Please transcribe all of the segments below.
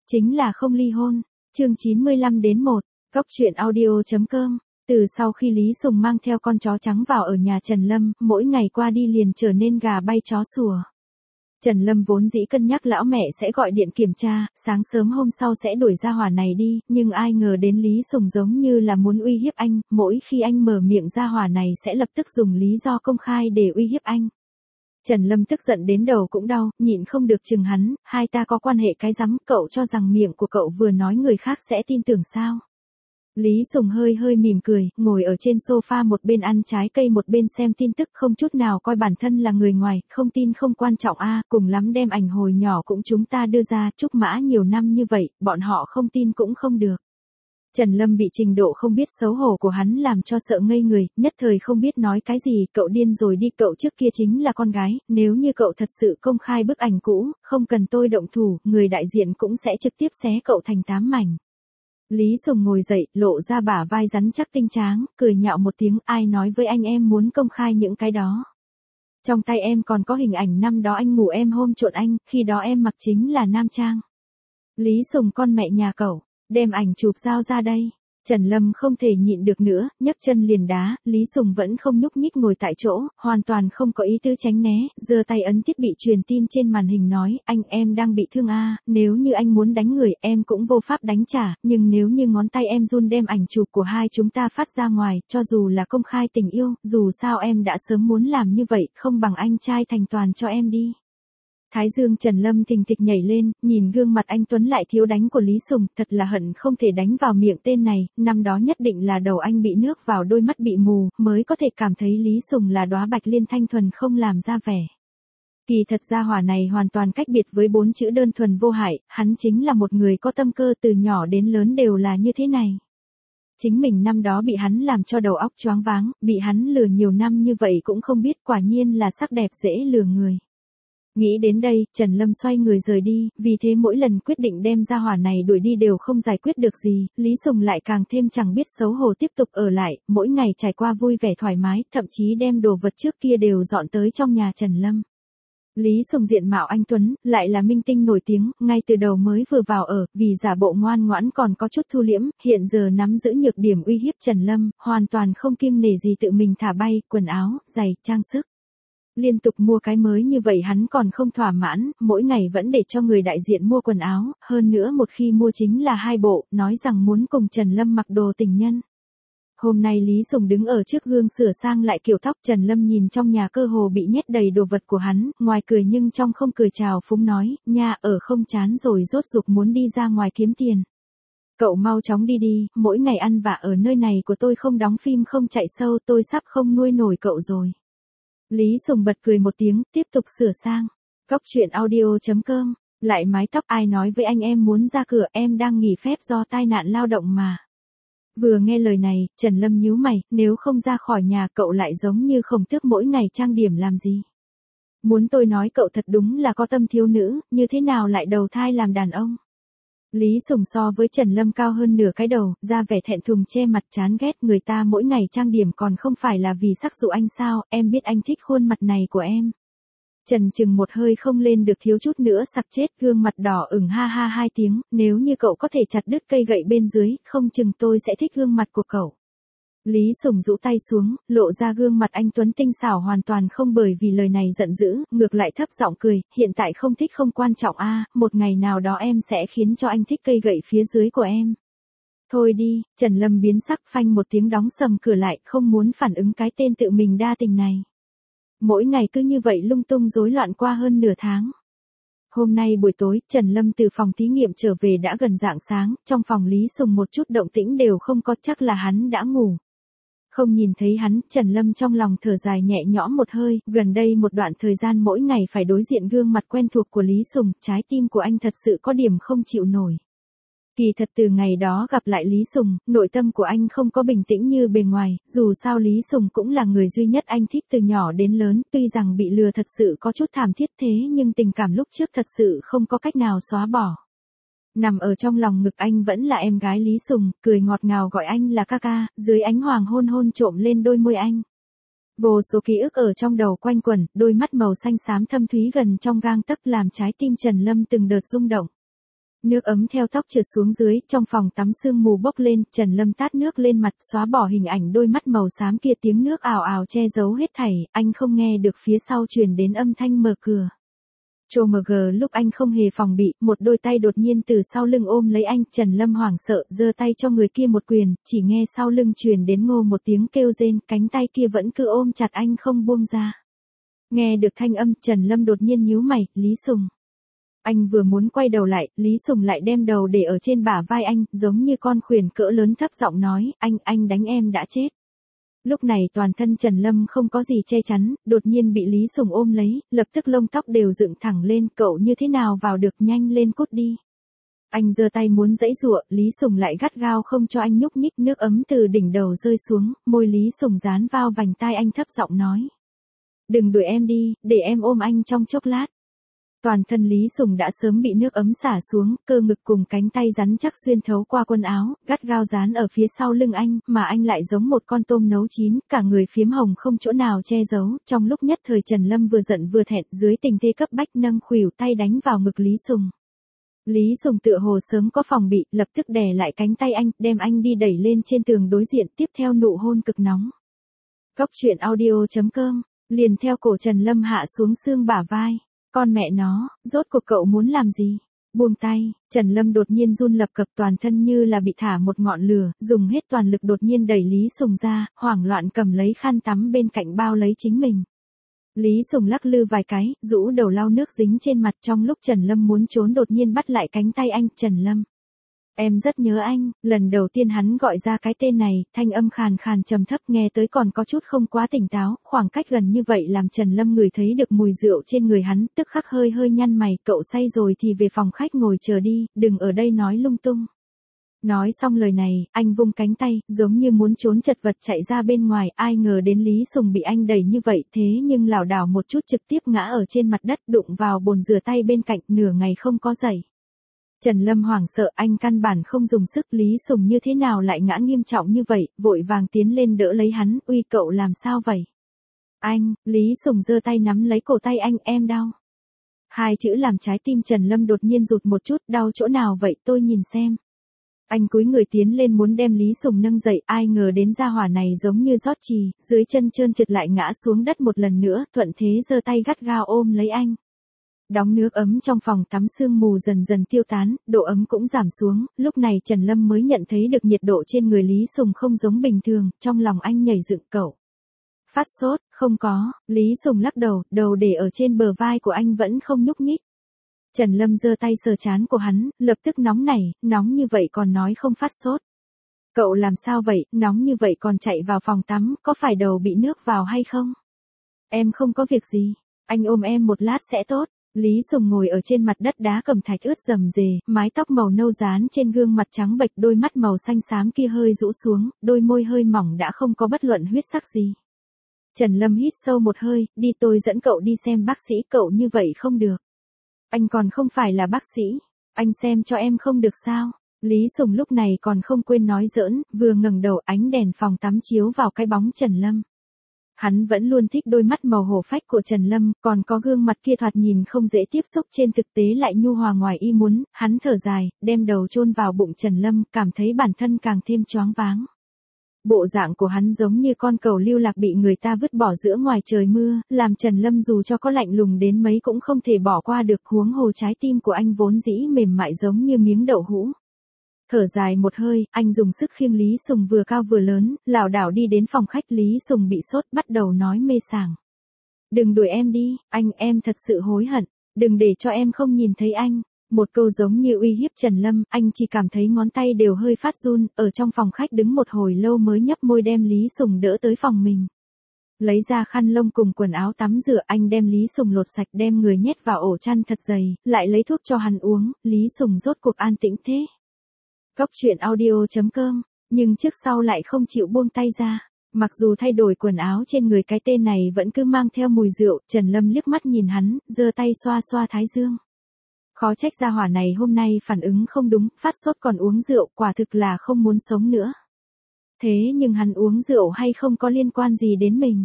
Chính là không ly hôn. Chương 95-1, Cóc truyện audio.com. Từ sau khi Lý Sùng mang theo con chó trắng vào ở nhà Trần Lâm, mỗi ngày qua đi liền trở nên gà bay chó sủa. Trần Lâm vốn dĩ cân nhắc lão mẹ sẽ gọi điện kiểm tra, sáng sớm hôm sau sẽ đuổi ra hỏa này đi, nhưng ai ngờ đến Lý Sùng giống như là muốn uy hiếp anh, mỗi khi anh mở miệng ra hỏa này sẽ lập tức dùng lý do công khai để uy hiếp anh. Trần Lâm tức giận đến đầu cũng đau, nhịn không được chừng hắn, hai ta có quan hệ cái rắm, cậu cho rằng miệng của cậu vừa nói người khác sẽ tin tưởng sao? Lý Sùng hơi mỉm cười, ngồi ở trên sofa một bên ăn trái cây một bên xem tin tức, không chút nào coi bản thân là người ngoài, không tin không quan trọng a, cùng lắm đem ảnh hồi nhỏ cũng chúng ta đưa ra, Trúc Mã nhiều năm như vậy, bọn họ không tin cũng không được. Trần Lâm bị trình độ không biết xấu hổ của hắn làm cho sợ ngây người, nhất thời không biết nói cái gì, cậu điên rồi đi, cậu trước kia chính là con gái, nếu như cậu thật sự công khai bức ảnh cũ, không cần tôi động thủ, người đại diện cũng sẽ trực tiếp xé cậu thành 8 mảnh. Lý Sùng ngồi dậy, lộ ra bả vai rắn chắc tinh tráng, cười nhạo một tiếng, ai nói với anh em muốn công khai những cái đó. Trong tay em còn có hình ảnh năm đó anh ngủ em hôm trộn anh, khi đó em mặc chính là nam trang. Lý Sùng con mẹ nhà cậu, đem ảnh chụp giao ra đây. Trần Lâm không thể nhịn được nữa, nhấc chân liền đá, Lý Sùng vẫn không nhúc nhích ngồi tại chỗ, hoàn toàn không có ý tứ tránh né, giơ tay ấn thiết bị truyền tin trên màn hình nói, anh em đang bị thương a, nếu như anh muốn đánh người em cũng vô pháp đánh trả, nhưng nếu như ngón tay em run đem ảnh chụp của hai chúng ta phát ra ngoài, cho dù là công khai tình yêu, dù sao em đã sớm muốn làm như vậy, không bằng anh trai thành toàn cho em đi. Thái dương Trần Lâm thình thịch nhảy lên, nhìn gương mặt anh tuấn lại thiếu đánh của Lý Sùng, thật là hận không thể đánh vào miệng tên này, năm đó nhất định là đầu anh bị nước vào đôi mắt bị mù, mới có thể cảm thấy Lý Sùng là đóa bạch liên thanh thuần không làm ra vẻ. Kỳ thật gia hỏa này hoàn toàn cách biệt với 4 chữ đơn thuần vô hại, hắn chính là một người có tâm cơ, từ nhỏ đến lớn đều là như thế này. Chính mình năm đó bị hắn làm cho đầu óc choáng váng, bị hắn lừa nhiều năm như vậy cũng không biết, quả nhiên là sắc đẹp dễ lừa người. Nghĩ đến đây, Trần Lâm xoay người rời đi, vì thế mỗi lần quyết định đem ra hỏa này đuổi đi đều không giải quyết được gì, Lý Sùng lại càng thêm chẳng biết xấu hổ tiếp tục ở lại, mỗi ngày trải qua vui vẻ thoải mái, thậm chí đem đồ vật trước kia đều dọn tới trong nhà Trần Lâm. Lý Sùng diện mạo anh tuấn, lại là minh tinh nổi tiếng, ngay từ đầu mới vừa vào ở, vì giả bộ ngoan ngoãn còn có chút thu liễm, hiện giờ nắm giữ nhược điểm uy hiếp Trần Lâm, hoàn toàn không kiêng nể gì tự mình thả bay, quần áo, giày, trang sức. Liên tục mua cái mới như vậy hắn còn không thỏa mãn, mỗi ngày vẫn để cho người đại diện mua quần áo, hơn nữa một khi mua chính là 2 bộ, nói rằng muốn cùng Trần Lâm mặc đồ tình nhân. Hôm nay Lý Sùng đứng ở trước gương sửa sang lại kiểu tóc, Trần Lâm nhìn trong nhà cơ hồ bị nhét đầy đồ vật của hắn, ngoài cười nhưng trong không cười chào phúng nói, nha, ở không chán rồi rốt ruột muốn đi ra ngoài kiếm tiền. Cậu mau chóng đi đi, mỗi ngày ăn vạ ở nơi này của tôi không đóng phim không chạy sâu, tôi sắp không nuôi nổi cậu rồi. Lý Sùng bật cười một tiếng, tiếp tục sửa sang. Cóc truyện audio.com, lại mái tóc, ai nói với anh em muốn ra cửa, em đang nghỉ phép do tai nạn lao động mà. Vừa nghe lời này, Trần Lâm nhíu mày, nếu không ra khỏi nhà cậu lại giống như Khổng Tước mỗi ngày trang điểm làm gì. Muốn tôi nói cậu thật đúng là có tâm thiếu nữ, như thế nào lại đầu thai làm đàn ông. Lý Sùng so với Trần Lâm cao hơn nửa cái đầu, ra vẻ thẹn thùng che mặt chán ghét, người ta mỗi ngày trang điểm còn không phải là vì sắc dụ anh sao, em biết anh thích khuôn mặt này của em. Trần chừng một hơi không lên được thiếu chút nữa sặc chết, gương mặt đỏ ửng ha ha 2 tiếng, nếu như cậu có thể chặt đứt cây gậy bên dưới, không chừng tôi sẽ thích gương mặt của cậu. Lý Sùng rũ tay xuống, lộ ra gương mặt anh tuấn tinh xảo hoàn toàn không bởi vì lời này giận dữ, ngược lại thấp giọng cười, hiện tại không thích không quan trọng a, một ngày nào đó em sẽ khiến cho anh thích cây gậy phía dưới của em. Thôi đi, Trần Lâm biến sắc, phanh một tiếng đóng sầm cửa lại, không muốn phản ứng cái tên tự mình đa tình này. Mỗi ngày cứ như vậy lung tung rối loạn qua hơn nửa tháng. Hôm nay buổi tối, Trần Lâm từ phòng thí nghiệm trở về đã gần rạng sáng, trong phòng Lý Sùng một chút động tĩnh đều không có, chắc là hắn đã ngủ. Không nhìn thấy hắn, Trần Lâm trong lòng thở dài nhẹ nhõm một hơi, gần đây một đoạn thời gian mỗi ngày phải đối diện gương mặt quen thuộc của Lý Sùng, trái tim của anh thật sự có điểm không chịu nổi. Kỳ thật từ ngày đó gặp lại Lý Sùng, nội tâm của anh không có bình tĩnh như bề ngoài, dù sao Lý Sùng cũng là người duy nhất anh thích từ nhỏ đến lớn, tuy rằng bị lừa thật sự có chút thảm thiết thế nhưng tình cảm lúc trước thật sự không có cách nào xóa bỏ. Nằm ở trong lòng ngực anh vẫn là em gái Lý Sùng, cười ngọt ngào gọi anh là ca ca, dưới ánh hoàng hôn trộm lên đôi môi anh. Vô số ký ức ở trong đầu quanh quẩn, đôi mắt màu xanh xám thâm thúy gần trong gang tấc làm trái tim Trần Lâm từng đợt rung động. Nước ấm theo tóc trượt xuống dưới, trong phòng tắm sương mù bốc lên, Trần Lâm tát nước lên mặt, xóa bỏ hình ảnh đôi mắt màu xám kia, tiếng nước ào ào che giấu hết thảy, anh không nghe được phía sau truyền đến âm thanh mở cửa. Chomg lúc anh không hề phòng bị, một đôi tay đột nhiên từ sau lưng ôm lấy anh, Trần Lâm hoảng sợ, giơ tay cho người kia một quyền, chỉ nghe sau lưng truyền đến ngô một tiếng kêu rên, cánh tay kia vẫn cứ ôm chặt anh không buông ra. Nghe được thanh âm, Trần Lâm đột nhiên nhíu mày, Lý Sùng. Anh vừa muốn quay đầu lại, Lý Sùng lại đem đầu để ở trên bả vai anh, giống như con khuyển cỡ lớn thấp giọng nói, anh đánh em đã chết. Lúc này toàn thân Trần Lâm không có gì che chắn, đột nhiên bị Lý Sùng ôm lấy, lập tức lông tóc đều dựng thẳng lên, cậu như thế nào vào được, nhanh lên cút đi. Anh giơ tay muốn giãy giụa, Lý Sùng lại gắt gao không cho anh nhúc nhích, nước ấm từ đỉnh đầu rơi xuống, môi Lý Sùng dán vào vành tai anh thấp giọng nói. Đừng đuổi em đi, để em ôm anh trong chốc lát. Toàn thân Lý Sùng đã sớm bị nước ấm xả xuống, cơ ngực cùng cánh tay rắn chắc xuyên thấu qua quần áo, gắt gao dán ở phía sau lưng anh, mà anh lại giống một con tôm nấu chín, cả người phiếm hồng không chỗ nào che giấu, trong lúc nhất thời Trần Lâm vừa giận vừa thẹn, dưới tình thế cấp bách nâng khuỷu tay đánh vào ngực Lý Sùng. Lý Sùng tựa hồ sớm có phòng bị, lập tức đè lại cánh tay anh, đem anh đi đẩy lên trên tường đối diện, tiếp theo nụ hôn cực nóng. Cóc truyện audio.com, liền theo cổ Trần Lâm hạ xuống xương bả vai. Con mẹ nó, rốt cuộc cậu muốn làm gì? Buông tay, Trần Lâm đột nhiên run lập cập, toàn thân như là bị thả một ngọn lửa, dùng hết toàn lực đột nhiên đẩy Lý Sùng ra, hoảng loạn cầm lấy khăn tắm bên cạnh bao lấy chính mình. Lý Sùng lắc lư vài cái, rũ đầu lau nước dính trên mặt, trong lúc Trần Lâm muốn trốn đột nhiên bắt lại cánh tay anh, Trần Lâm. Em rất nhớ anh, lần đầu tiên hắn gọi ra cái tên này, thanh âm khàn khàn trầm thấp nghe tới còn có chút không quá tỉnh táo, khoảng cách gần như vậy làm Trần Lâm ngửi thấy được mùi rượu trên người hắn, tức khắc hơi hơi nhăn mày, cậu say rồi thì về phòng khách ngồi chờ đi, đừng ở đây nói lung tung. Nói xong lời này, anh vung cánh tay, giống như muốn trốn chật vật chạy ra bên ngoài, ai ngờ đến Lý Sùng bị anh đẩy như vậy, thế nhưng lảo đảo một chút trực tiếp ngã ở trên mặt đất, đụng vào bồn rửa tay bên cạnh, nửa ngày không có dậy. Trần Lâm hoảng sợ, anh căn bản không dùng sức, Lý Sùng như thế nào lại ngã nghiêm trọng như vậy, vội vàng tiến lên đỡ lấy hắn, uy cậu làm sao vậy? Anh, Lý Sùng giơ tay nắm lấy cổ tay anh, em đau. Hai chữ làm trái tim Trần Lâm đột nhiên rụt một chút, đau chỗ nào vậy tôi nhìn xem. Anh cúi người tiến lên muốn đem Lý Sùng nâng dậy, ai ngờ đến gia hỏa này giống như rót chì, dưới chân trơn trượt lại ngã xuống đất một lần nữa, thuận thế giơ tay gắt gao ôm lấy anh. Đóng nước ấm trong phòng tắm sương mù dần dần tiêu tán, độ ấm cũng giảm xuống, lúc này Trần Lâm mới nhận thấy được nhiệt độ trên người Lý Sùng không giống bình thường, trong lòng anh nhảy dựng cậu. Phát sốt, không có, Lý Sùng lắc đầu, đầu để ở trên bờ vai của anh vẫn không nhúc nhích. Trần Lâm giơ tay sờ trán của hắn, lập tức nóng nảy, nóng như vậy còn nói không phát sốt. Cậu làm sao vậy, nóng như vậy còn chạy vào phòng tắm, có phải đầu bị nước vào hay không? Em không có việc gì, anh ôm em một lát sẽ tốt. Lý Sùng ngồi ở trên mặt đất đá cẩm thạch ướt rầm rề, mái tóc màu nâu dán trên gương mặt trắng bệch, đôi mắt màu xanh xám kia hơi rũ xuống, đôi môi hơi mỏng đã không có bất luận huyết sắc gì. Trần Lâm hít sâu một hơi, đi tôi dẫn cậu đi xem bác sĩ, cậu như vậy không được. Anh còn không phải là bác sĩ, anh xem cho em không được sao? Lý Sùng lúc này còn không quên nói giỡn, vừa ngẩng đầu ánh đèn phòng tắm chiếu vào cái bóng Trần Lâm. Hắn vẫn luôn thích đôi mắt màu hổ phách của Trần Lâm, còn có gương mặt kia thoạt nhìn không dễ tiếp xúc trên thực tế lại nhu hòa ngoài ý muốn, hắn thở dài, đem đầu chôn vào bụng Trần Lâm, cảm thấy bản thân càng thêm choáng váng. Bộ dạng của hắn giống như con cẩu lưu lạc bị người ta vứt bỏ giữa ngoài trời mưa, làm Trần Lâm dù cho có lạnh lùng đến mấy cũng không thể bỏ qua được, huống hồ trái tim của anh vốn dĩ mềm mại giống như miếng đậu hũ. Thở dài một hơi, anh dùng sức khiêng Lý Sùng vừa cao vừa lớn, lảo đảo đi đến phòng khách. Lý Sùng bị sốt, bắt đầu nói mê sảng. Đừng đuổi em đi, anh, em thật sự hối hận, đừng để cho em không nhìn thấy anh. Một câu giống như uy hiếp Trần Lâm, anh chỉ cảm thấy ngón tay đều hơi phát run, ở trong phòng khách đứng một hồi lâu mới nhấp môi đem Lý Sùng đỡ tới phòng mình. Lấy ra khăn lông cùng quần áo tắm rửa, anh đem Lý Sùng lột sạch đem người nhét vào ổ chăn thật dày, lại lấy thuốc cho hắn uống, Lý Sùng rốt cuộc an tĩnh thế. Cóc truyện audio.com, nhưng trước sau lại không chịu buông tay ra. Mặc dù thay đổi quần áo trên người cái tên này vẫn cứ mang theo mùi rượu, Trần Lâm liếc mắt nhìn hắn, giơ tay xoa xoa thái dương. Khó trách gia hỏa này hôm nay phản ứng không đúng, phát sốt còn uống rượu, quả thực là không muốn sống nữa. Thế nhưng hắn uống rượu hay không có liên quan gì đến mình.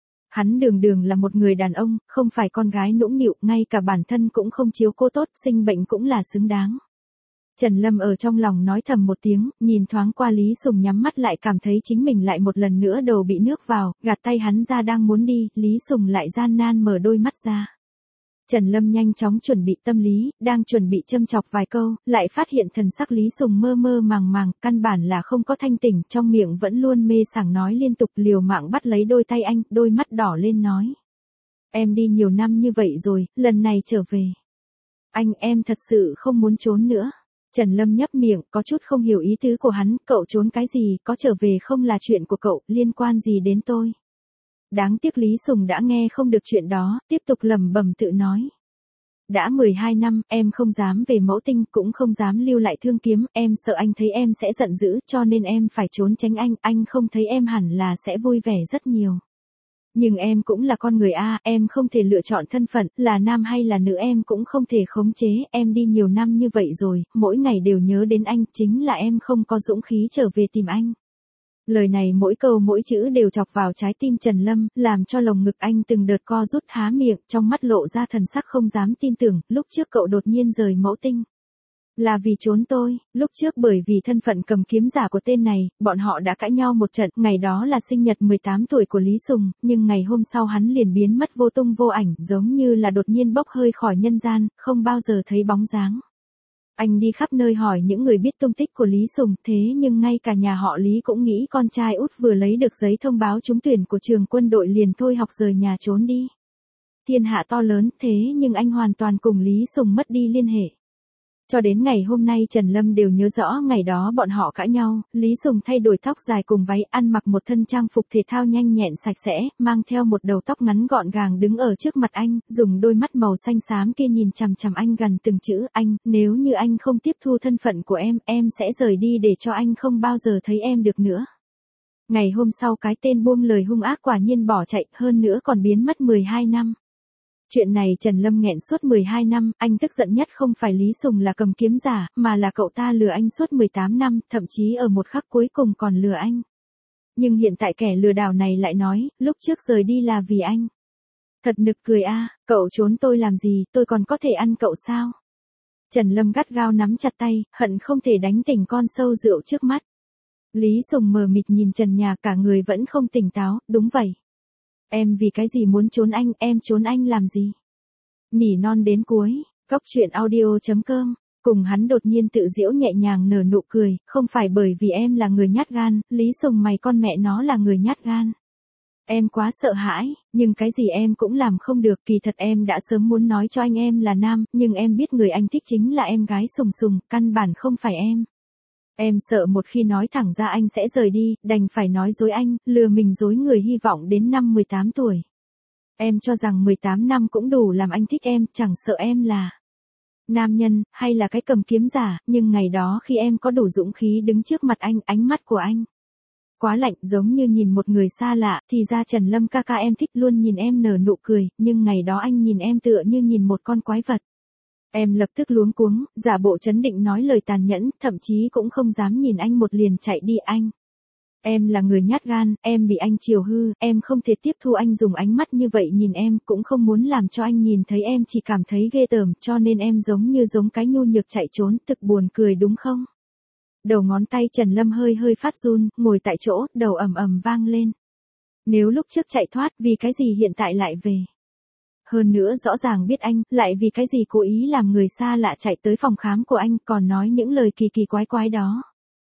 Hắn đường đường là một người đàn ông, không phải con gái nũng nịu, ngay cả bản thân cũng không chiếu cố tốt, sinh bệnh cũng là xứng đáng. Trần Lâm ở trong lòng nói thầm một tiếng, nhìn thoáng qua Lý Sùng nhắm mắt lại cảm thấy chính mình lại một lần nữa đầu bị nước vào, gạt tay hắn ra đang muốn đi, Lý Sùng lại gian nan mở đôi mắt ra. Trần Lâm nhanh chóng chuẩn bị tâm lý, đang chuẩn bị châm chọc vài câu, lại phát hiện thần sắc Lý Sùng mơ mơ màng màng, căn bản là không có thanh tỉnh, trong miệng vẫn luôn mê sảng nói liên tục, liều mạng bắt lấy đôi tay anh, đôi mắt đỏ lên nói. Em đi nhiều năm như vậy rồi, lần này trở về. Anh, em thật sự không muốn trốn nữa. Trần Lâm nhấp miệng, có chút không hiểu ý tứ của hắn, cậu trốn cái gì, có trở về không là chuyện của cậu, liên quan gì đến tôi. Đáng tiếc Lý Sùng đã nghe không được chuyện đó, tiếp tục lẩm bẩm tự nói. Đã 12 năm, em không dám về Mẫu Tinh, cũng không dám lưu lại Thương Kiếm, em sợ anh thấy em sẽ giận dữ, cho nên em phải trốn tránh anh không thấy em hẳn là sẽ vui vẻ rất nhiều. Nhưng em cũng là con người a, em không thể lựa chọn thân phận, là nam hay là nữ em cũng không thể khống chế, em đi nhiều năm như vậy rồi, mỗi ngày đều nhớ đến anh, chính là em không có dũng khí trở về tìm anh. Lời này mỗi câu mỗi chữ đều chọc vào trái tim Trần Lâm, làm cho lồng ngực anh từng đợt co rút há miệng, trong mắt lộ ra thần sắc không dám tin tưởng, lúc trước cậu đột nhiên rời Mẫu Tinh. Là vì trốn tôi, lúc trước bởi vì thân phận cầm kiếm giả của tên này, bọn họ đã cãi nhau một trận, ngày đó là sinh nhật 18 tuổi của Lý Sùng, nhưng ngày hôm sau hắn liền biến mất vô tung vô ảnh, giống như là đột nhiên bốc hơi khỏi nhân gian, không bao giờ thấy bóng dáng. Anh đi khắp nơi hỏi những người biết tung tích của Lý Sùng, thế nhưng ngay cả nhà họ Lý cũng nghĩ con trai út vừa lấy được giấy thông báo trúng tuyển của trường quân đội liền thôi học rời nhà trốn đi. Thiên hạ to lớn, thế nhưng anh hoàn toàn cùng Lý Sùng mất đi liên hệ. Cho đến ngày hôm nay Trần Lâm đều nhớ rõ ngày đó bọn họ cãi nhau, Lý Sùng thay đổi tóc dài cùng váy, ăn mặc một thân trang phục thể thao nhanh nhẹn sạch sẽ, mang theo một đầu tóc ngắn gọn gàng đứng ở trước mặt anh, dùng đôi mắt màu xanh xám kia nhìn chằm chằm anh gần từng chữ, anh, nếu như anh không tiếp thu thân phận của em sẽ rời đi để cho anh không bao giờ thấy em được nữa. Ngày hôm sau cái tên buông lời hung ác quả nhiên bỏ chạy, hơn nữa còn biến mất 12 năm. Chuyện này Trần Lâm nghẹn suốt 12 năm, anh tức giận nhất không phải Lý Sùng là cầm kiếm giả, mà là cậu ta lừa anh suốt 18 năm, thậm chí ở một khắc cuối cùng còn lừa anh. Nhưng hiện tại kẻ lừa đảo này lại nói, lúc trước rời đi là vì anh. Thật nực cười a, cậu trốn tôi làm gì, tôi còn có thể ăn cậu sao? Trần Lâm gắt gao nắm chặt tay, hận không thể đánh tỉnh con sâu rượu trước mắt. Lý Sùng mờ mịt nhìn trần nhà, cả người vẫn không tỉnh táo, đúng vậy. Em vì cái gì muốn trốn anh, em trốn anh làm gì? Nỉ non đến cuối, Cóc Truyện Audio.com, cùng hắn đột nhiên tự giễu nhẹ nhàng nở nụ cười, không phải bởi vì em là người nhát gan, Lý Sùng mày con mẹ nó là người nhát gan. Em quá sợ hãi, nhưng cái gì em cũng làm không được, kỳ thật em đã sớm muốn nói cho anh em là nam, nhưng em biết người anh thích chính là em gái Sùng Sùng, căn bản không phải em. Em sợ một khi nói thẳng ra anh sẽ rời đi, đành phải nói dối anh, lừa mình dối người hy vọng đến năm 18 tuổi. Em cho rằng 18 năm cũng đủ làm anh thích em, chẳng sợ em là nam nhân, hay là cái cầm kiếm giả, nhưng ngày đó khi em có đủ dũng khí đứng trước mặt anh, ánh mắt của anh quá lạnh, giống như nhìn một người xa lạ, thì ra Trần Lâm ca ca em thích luôn nhìn em nở nụ cười, nhưng ngày đó anh nhìn em tựa như nhìn một con quái vật. Em lập tức luống cuống, giả bộ trấn định nói lời tàn nhẫn, thậm chí cũng không dám nhìn anh một liền chạy đi anh. Em là người nhát gan, em bị anh chiều hư, em không thể tiếp thu anh dùng ánh mắt như vậy nhìn em, cũng không muốn làm cho anh nhìn thấy em chỉ cảm thấy ghê tởm, cho nên em giống cái nhu nhược chạy trốn, thực buồn cười đúng không? Đầu ngón tay Trần Lâm hơi phát run, ngồi tại chỗ, đầu ầm ầm vang lên. Nếu lúc trước chạy thoát, vì cái gì hiện tại lại về? Hơn nữa rõ ràng biết anh, lại vì cái gì cố ý làm người xa lạ chạy tới phòng khám của anh, còn nói những lời kỳ kỳ quái quái đó.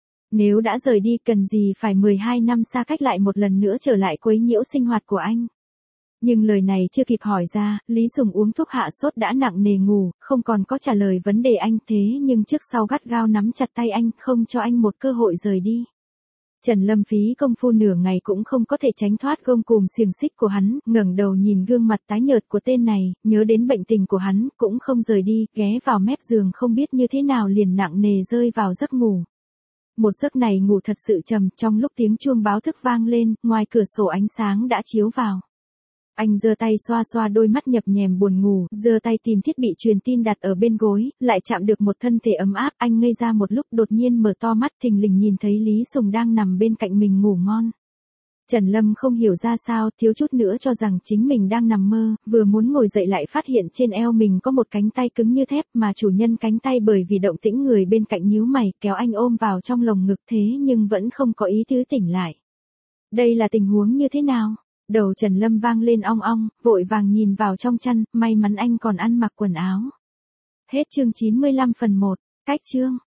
Nếu đã rời đi cần gì phải 12 năm xa cách lại một lần nữa trở lại quấy nhiễu sinh hoạt của anh. Nhưng lời này chưa kịp hỏi ra, Lý Sùng uống thuốc hạ sốt đã nặng nề ngủ, không còn có trả lời vấn đề anh, thế nhưng trước sau gắt gao nắm chặt tay anh, không cho anh một cơ hội rời đi. Trần Lâm phí công phu nửa ngày cũng không có thể tránh thoát gông cùm xiềng xích của hắn, ngẩng đầu nhìn gương mặt tái nhợt của tên này, nhớ đến bệnh tình của hắn, cũng không rời đi, ghé vào mép giường không biết như thế nào liền nặng nề rơi vào giấc ngủ. Một giấc này ngủ thật sự trầm, trong lúc tiếng chuông báo thức vang lên, ngoài cửa sổ ánh sáng đã chiếu vào. Anh giơ tay xoa xoa đôi mắt nhập nhèm buồn ngủ, giơ tay tìm thiết bị truyền tin đặt ở bên gối, lại chạm được một thân thể ấm áp, anh ngây ra một lúc đột nhiên mở to mắt thình lình nhìn thấy Lý Sùng đang nằm bên cạnh mình ngủ ngon. Trần Lâm không hiểu ra sao, thiếu chút nữa cho rằng chính mình đang nằm mơ, vừa muốn ngồi dậy lại phát hiện trên eo mình có một cánh tay cứng như thép mà chủ nhân cánh tay bởi vì động tĩnh người bên cạnh nhíu mày kéo anh ôm vào trong lồng ngực thế nhưng vẫn không có ý tứ tỉnh lại. Đây là tình huống như thế nào? Đầu Trần Lâm vang lên ong ong, vội vàng nhìn vào trong chăn, may mắn anh còn ăn mặc quần áo. Hết chương 95 phần 1, cách chương.